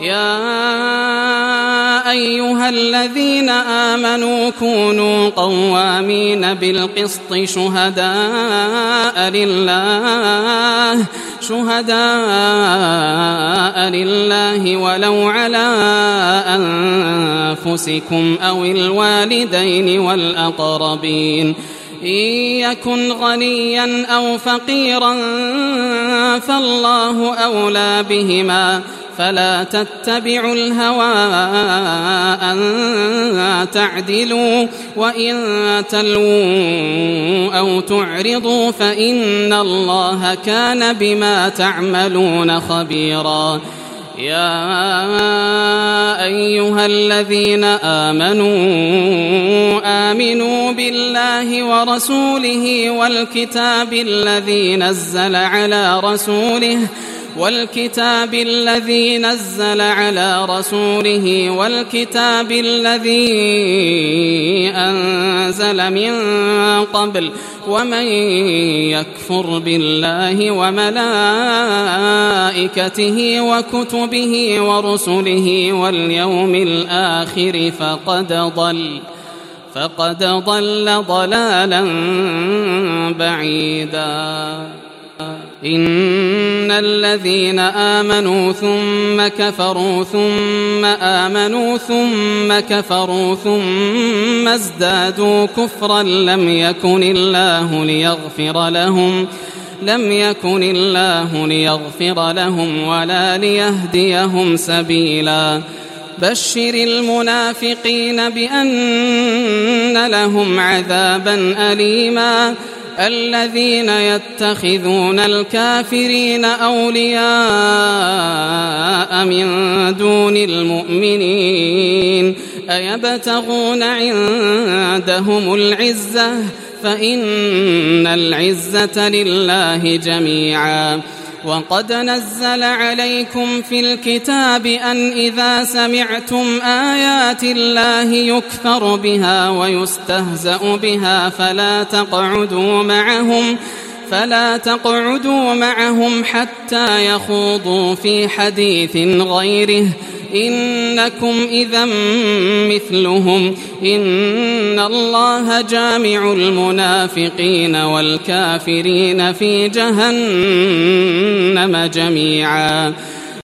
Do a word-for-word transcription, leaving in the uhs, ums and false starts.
يا أيها الذين آمنوا كونوا قوامين بالقسط شهداء لله شهداء لله ولو على أنفسكم أو الوالدين والأقربين إن يكن غنيا أو فقيرا فالله أولى بهما فلا تتبعوا الهوى أن تعدلوا وإن تلووا أو تعرضوا فإن الله كان بما تعملون خبيرا. يا أيها الذين آمنوا آمنوا بالله ورسوله والكتاب الذي نزل على رسوله والكتاب الذي نزل على رسوله والكتاب الذي أنزل من قبل ومن يكفر بالله وملائكته وكتبه ورسله واليوم الآخر فقد ضل فقد ضل ضلالا بعيدا. إن الذين آمنوا ثم كفروا ثم آمنوا ثم كفروا ثم ازدادوا كفرا لم يكن الله ليغفر لهم لم يكن الله ليغفر لهم ولا ليهديهم سبيلا. بشر المنافقين بأن لهم عذابا أليما. الذين يتخذون الكافرين أولياء من دون المؤمنين أيبتغون عندهم العزة فإن العزة لله جميعا. وقد نزل عليكم في الكتاب أن إذا سمعتم آيات الله يكفر بها ويستهزأ بها فلا تقعدوا معهم فلا تقعدوا معهم حتى يخوضوا في حديث غيره إنكم إذا مثلهم إن الله جامع المنافقين والكافرين في جهنم جميعا.